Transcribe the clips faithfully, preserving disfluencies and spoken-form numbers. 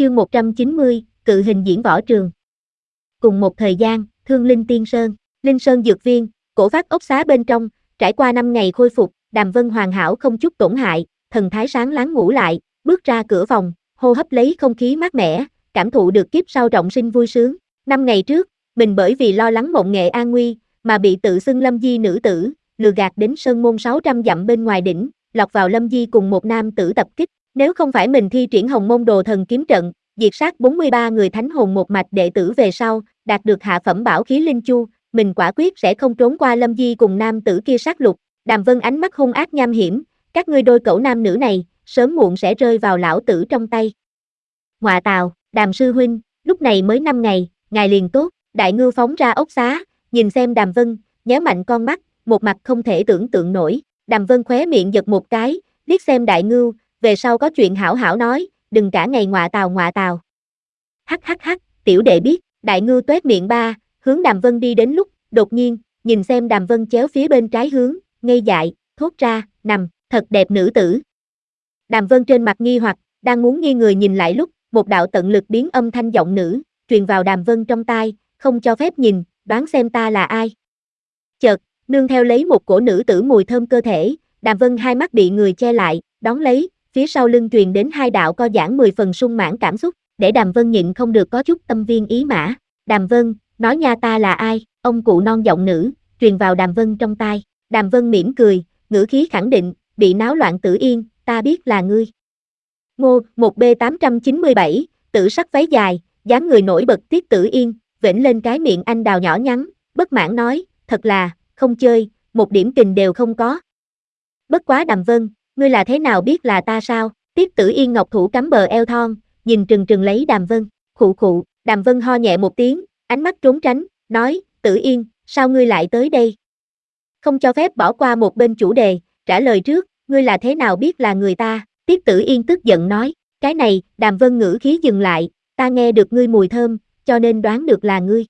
Chương một trăm chín mươi, cự hình diễn võ trường. Cùng một thời gian, Thương Linh Tiên Sơn, Linh Sơn Dược Viên, cổ phát ốc xá bên trong, trải qua năm ngày khôi phục, Đàm Vân hoàn hảo không chút tổn hại, thần thái sáng láng ngủ lại, bước ra cửa phòng, hô hấp lấy không khí mát mẻ, cảm thụ được kiếp sau trọng sinh vui sướng. Năm ngày trước, mình bởi vì lo lắng Mộng Nghệ an nguy, mà bị tự xưng Lâm Di nữ tử, lừa gạt đến sơn môn sáu trăm dặm bên ngoài đỉnh, lọt vào Lâm Di cùng một nam tử tập kích. Nếu không phải mình thi triển Hồng Môn Đồ Thần kiếm trận, diệt sát bốn mươi ba người thánh hồn một mạch đệ tử về sau, đạt được hạ phẩm bảo khí linh chu, mình quả quyết sẽ không trốn qua Lâm Di cùng nam tử kia sát lục. Đàm Vân ánh mắt hung ác nham hiểm, các ngươi đôi cẩu nam nữ này, sớm muộn sẽ rơi vào lão tử trong tay. Ngọa tào, Đàm sư huynh, lúc này mới năm ngày, ngài liền tốt. Đại ngưu phóng ra ốc xá, nhìn xem Đàm Vân, nhéo mạnh con mắt, một mặt không thể tưởng tượng nổi. Đàm Vân khóe miệng giật một cái, liếc xem đại ngưu, về sau có chuyện hảo hảo nói, đừng cả ngày ngọa tào ngọa tào. Hắc hắc hắc, tiểu đệ biết. Đại ngưu toét miệng ba, hướng Đàm Vân đi đến lúc, đột nhiên, nhìn xem Đàm Vân chéo phía bên trái hướng, ngây dại, thốt ra, nằm, thật đẹp nữ tử. Đàm Vân trên mặt nghi hoặc, đang muốn nghi người nhìn lại lúc, một đạo tận lực biến âm thanh giọng nữ, truyền vào Đàm Vân trong tai, không cho phép nhìn, đoán xem ta là ai. Chợt, nương theo lấy một cổ nữ tử mùi thơm cơ thể, Đàm Vân hai mắt bị người che lại, đón lấy, phía sau lưng truyền đến hai đạo co giãn mười phần sung mãn cảm xúc, để Đàm Vân nhịn không được có chút tâm viên ý mã. Đàm Vân, nói nha ta là ai? Ông cụ non giọng nữ, truyền vào Đàm Vân trong tai. Đàm Vân mỉm cười, ngữ khí khẳng định, bị náo loạn Tử Yên, ta biết là ngươi. Ngô, một B tám trăm chín mươi bảy, tử sắc váy dài, dáng người nổi bật Tiết Tử Yên, vểnh lên cái miệng anh đào nhỏ nhắn, bất mãn nói, thật là, không chơi, một điểm kình đều không có. Bất quá Đàm Vân, ngươi là thế nào biết là ta sao? Tiết Tử Yên ngọc thủ cắm bờ eo thon, nhìn trừng trừng lấy Đàm Vân, khụ khụ. Đàm Vân ho nhẹ một tiếng, ánh mắt trốn tránh, nói, Tử Yên, sao ngươi lại tới đây? Không cho phép bỏ qua một bên chủ đề, trả lời trước, ngươi là thế nào biết là người ta? Tiết Tử Yên tức giận nói, cái này, Đàm Vân ngữ khí dừng lại, ta nghe được ngươi mùi thơm, cho nên đoán được là ngươi.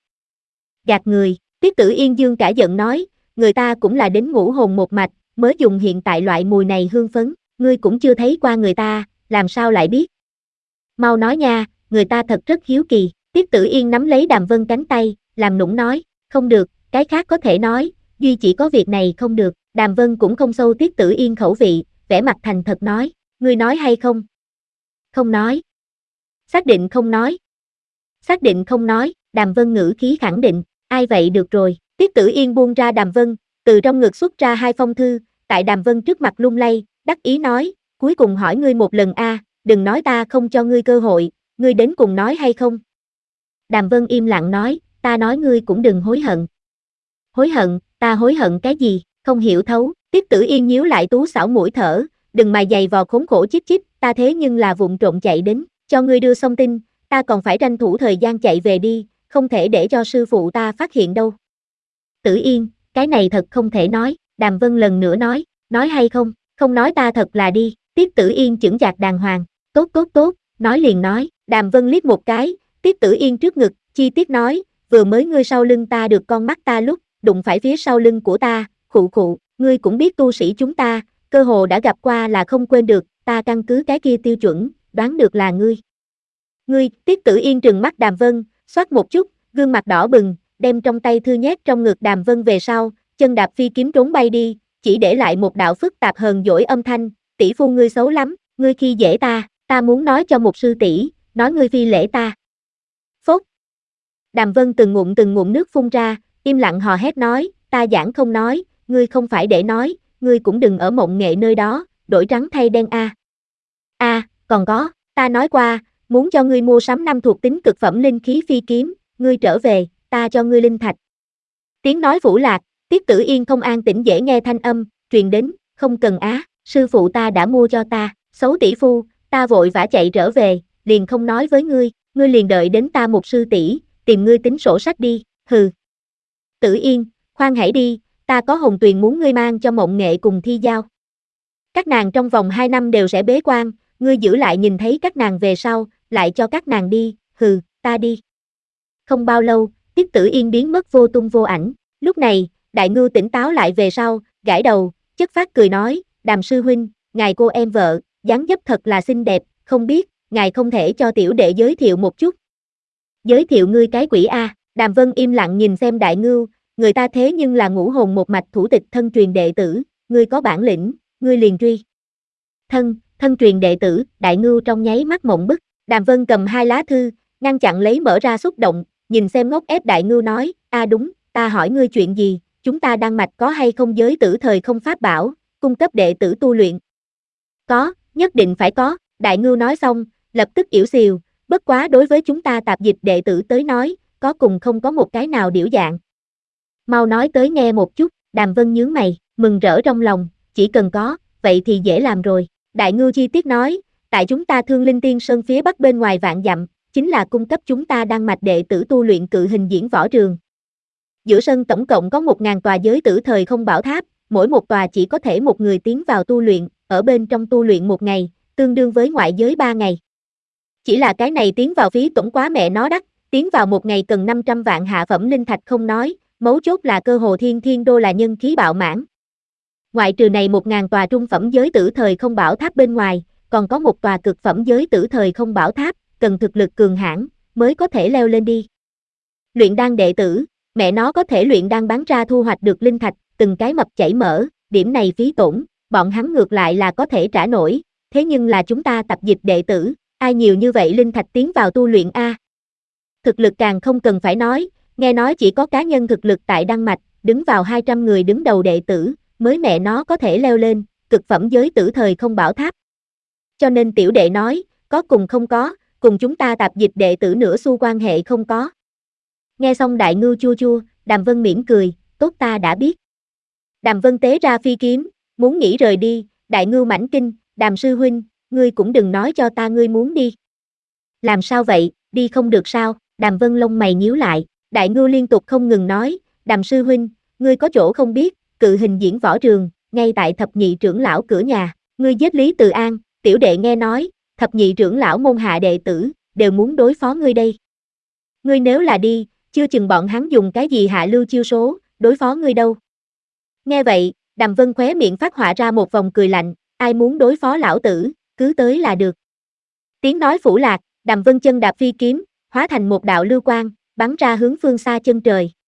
Gạt người, Tiết Tử Yên dương cả giận nói, người ta cũng là đến ngũ hồn một mạch, mới dùng hiện tại loại mùi này hương phấn, ngươi cũng chưa thấy qua người ta, làm sao lại biết? Mau nói nha, người ta thật rất hiếu kỳ. Tiết Tử Yên nắm lấy Đàm Vân cánh tay, làm nũng nói, không được, cái khác có thể nói, duy chỉ có việc này không được. Đàm Vân cũng không sâu Tiết Tử Yên khẩu vị, vẻ mặt thành thật nói, ngươi nói hay không? Không nói. Xác định không nói. Xác định không nói, Đàm Vân ngữ khí khẳng định, ai vậy được rồi. Tiết Tử Yên buông ra Đàm Vân, từ trong ngực xuất ra hai phong thư, tại Đàm Vân trước mặt lung lay, đắc ý nói, cuối cùng hỏi ngươi một lần a, đừng nói ta không cho ngươi cơ hội, ngươi đến cùng nói hay không? Đàm Vân im lặng nói, ta nói ngươi cũng đừng hối hận. Hối hận, ta hối hận cái gì, không hiểu thấu. Tiết Tử Yên nhíu lại tú xảo mũi thở, đừng mài giày vò khốn khổ chít chít, ta thế nhưng là vụng trộm chạy đến, cho ngươi đưa xong tin, ta còn phải tranh thủ thời gian chạy về đi, không thể để cho sư phụ ta phát hiện đâu. Tử Yên, cái này thật không thể nói. Đàm Vân lần nữa nói, nói hay không, không nói ta thật là đi. Tiết Tử Yên chững chạc đàng hoàng, tốt tốt tốt, nói liền nói. Đàm Vân liếc một cái, Tiết Tử Yên trước ngực, chi tiết nói, vừa mới ngươi sau lưng ta được con mắt ta lúc, đụng phải phía sau lưng của ta, khụ khụ, ngươi cũng biết tu sĩ chúng ta, cơ hồ đã gặp qua là không quên được, ta căn cứ cái kia tiêu chuẩn, đoán được là ngươi. Ngươi, Tiết Tử Yên trừng mắt Đàm Vân, xoát một chút, gương mặt đỏ bừng, đem trong tay thư nhét trong ngực Đàm Vân về sau, chân đạp phi kiếm trốn bay đi, chỉ để lại một đạo phức tạp hờn dỗi âm thanh, tỷ phu ngươi xấu lắm, ngươi khi dễ ta, ta muốn nói cho một sư tỷ, nói ngươi phi lễ ta. Phốt. Đàm Vân từng ngụm từng ngụm nước phun ra, im lặng hò hét nói, ta giảng không nói, ngươi không phải để nói, ngươi cũng đừng ở Mộng Nghệ nơi đó, đổi trắng thay đen a. A, à, còn có, ta nói qua, muốn cho ngươi mua sắm năm thuộc tính cực phẩm linh khí phi kiếm, ngươi trở về, ta cho ngươi linh thạch. Tiếng nói vũ lạc, Tiết Tử Yên không an tĩnh dễ nghe thanh âm, truyền đến, không cần á, sư phụ ta đã mua cho ta, xấu tỷ phu, ta vội vã chạy trở về, liền không nói với ngươi, ngươi liền đợi đến ta một sư tỷ, tìm ngươi tính sổ sách đi, hừ. Tử Yên, khoan hãy đi, ta có hồng tuyền muốn ngươi mang cho Mộng Nghệ cùng Thi Giao. Các nàng trong vòng hai năm đều sẽ bế quan, ngươi giữ lại nhìn thấy các nàng về sau, lại cho các nàng đi, hừ, ta đi. Không bao lâu, Tiết Tử Yên biến mất vô tung vô ảnh, lúc này, Đại Ngưu tỉnh táo lại về sau, gãi đầu, chất phát cười nói, Đàm sư huynh, ngài cô em vợ, dáng dấp thật là xinh đẹp, không biết, ngài không thể cho tiểu đệ giới thiệu một chút. Giới thiệu ngươi cái quỷ a. Đàm Vân im lặng nhìn xem Đại Ngưu, người ta thế nhưng là ngũ hồn một mạch thủ tịch thân truyền đệ tử, ngươi có bản lĩnh, ngươi liền truy. Thân, thân truyền đệ tử, Đại Ngưu trong nháy mắt mộng bức, Đàm Vân cầm hai lá thư, ngăn chặn lấy mở ra xúc động, nhìn xem ngốc ép Đại Ngưu nói, a đúng, ta hỏi ngươi chuyện gì, chúng ta Đan Mạch có hay không giới tử thời không pháp bảo, cung cấp đệ tử tu luyện. Có, nhất định phải có, Đại Ngưu nói xong, lập tức yểu xìu, bất quá đối với chúng ta tạp dịch đệ tử tới nói, có cùng không có một cái nào điểu dạng. Mau nói tới nghe một chút, Đàm Vân nhướng mày, mừng rỡ trong lòng, chỉ cần có, vậy thì dễ làm rồi. Đại Ngưu chi tiết nói, tại chúng ta Thương Linh Tiên Sơn phía bắc bên ngoài vạn dặm, chính là cung cấp chúng ta Đan Mạch đệ tử tu luyện cự hình diễn võ trường. Giữa sân tổng cộng có một ngàn tòa giới tử thời không bảo tháp, mỗi một tòa chỉ có thể một người tiến vào tu luyện, ở bên trong tu luyện một ngày, tương đương với ngoại giới ba ngày. Chỉ là cái này tiến vào phí tổn quá mẹ nó đắt, tiến vào một ngày cần năm trăm vạn hạ phẩm linh thạch không nói, mấu chốt là cơ hồ thiên thiên đô là nhân khí bạo mãn. Ngoại trừ này một ngàn tòa trung phẩm giới tử thời không bảo tháp bên ngoài, còn có một tòa cực phẩm giới tử thời không bảo tháp, cần thực lực cường hãn mới có thể leo lên đi. Luyện đan đệ tử, mẹ nó có thể luyện đan bán ra thu hoạch được linh thạch, từng cái mập chảy mỡ, điểm này phí tổn, bọn hắn ngược lại là có thể trả nổi, thế nhưng là chúng ta tập dịch đệ tử, ai nhiều như vậy linh thạch tiến vào tu luyện a. Thực lực càng không cần phải nói, nghe nói chỉ có cá nhân thực lực tại Đan Mạch, đứng vào hai trăm người đứng đầu đệ tử, mới mẹ nó có thể leo lên, cực phẩm giới tử thời không bảo tháp. Cho nên tiểu đệ nói, có cùng không có, cùng chúng ta tạp dịch đệ tử nửa xu quan hệ không có. Nghe xong Đại Ngưu chua chua, Đàm Vân mỉm cười, tốt ta đã biết. Đàm Vân tế ra phi kiếm, muốn nghĩ rời đi, Đại Ngưu mãnh kinh, Đàm sư huynh, ngươi cũng đừng nói cho ta ngươi muốn đi. Làm sao vậy, đi không được sao, Đàm Vân lông mày nhíu lại, Đại Ngưu liên tục không ngừng nói, Đàm sư huynh, ngươi có chỗ không biết, cự hình diễn võ trường, ngay tại thập nhị trưởng lão cửa nhà, ngươi giết Lý Từ An, tiểu đệ nghe nói, thập nhị trưởng lão môn hạ đệ tử, đều muốn đối phó ngươi đây. Ngươi nếu là đi, chưa chừng bọn hắn dùng cái gì hạ lưu chiêu số, đối phó ngươi đâu. Nghe vậy, Đàm Vân khóe miệng phát họa ra một vòng cười lạnh, ai muốn đối phó lão tử, cứ tới là được. Tiếng nói phủ lạc, Đàm Vân chân đạp phi kiếm, hóa thành một đạo lưu quang, bắn ra hướng phương xa chân trời.